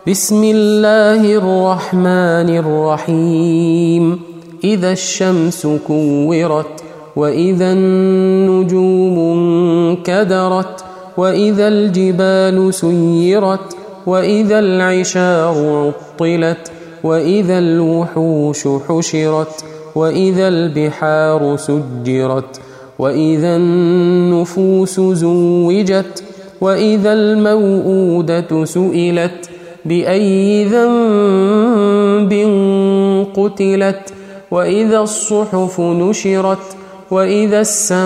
بسم الله الرحمن الرحيم إذا الشمس كورت وإذا النجوم انكدرت وإذا الجبال سيرت وإذا العشار عطلت وإذا الوحوش حشرت وإذا البحار سجرت وإذا النفوس زوجت وإذا الموءودة سئلت بأي ذنب قتلت وإذا الصحف نشرت وإذا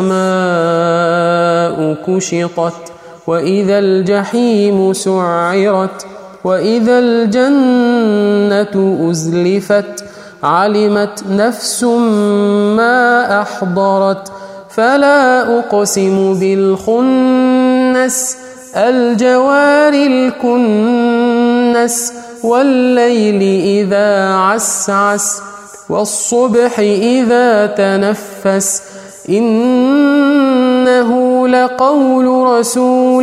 السماء كشطت وإذا الجحيم سعرت وإذا الجنة أزلفت علمت نفس ما أحضرت فلا أقسم بالخنس الجوار الكنس والليل إذا عسعس والصبح إذا تنفس إنه لقول رسول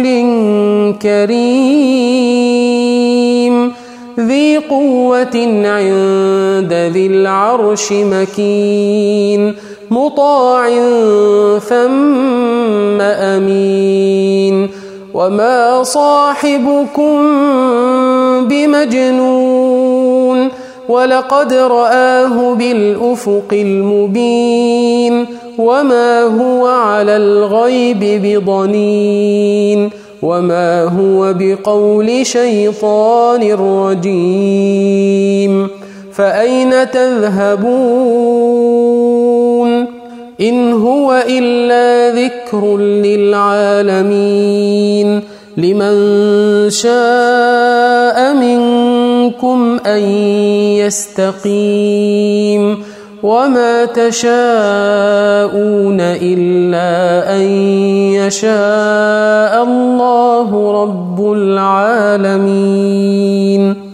كريم ذي قوة عند ذي العرش مكين مطاع ثم أمين وما صاحبكم بمجنون ولقد رآه بالأفق المبين وما هو على الغيب بضنين وما هو بقول شيطان رجيم فأين تذهبون إن هو إلا ذكر للعالمين لمن شاء منكم أن يستقيم وما تشاءون إلا أن يشاء الله رب العالمين.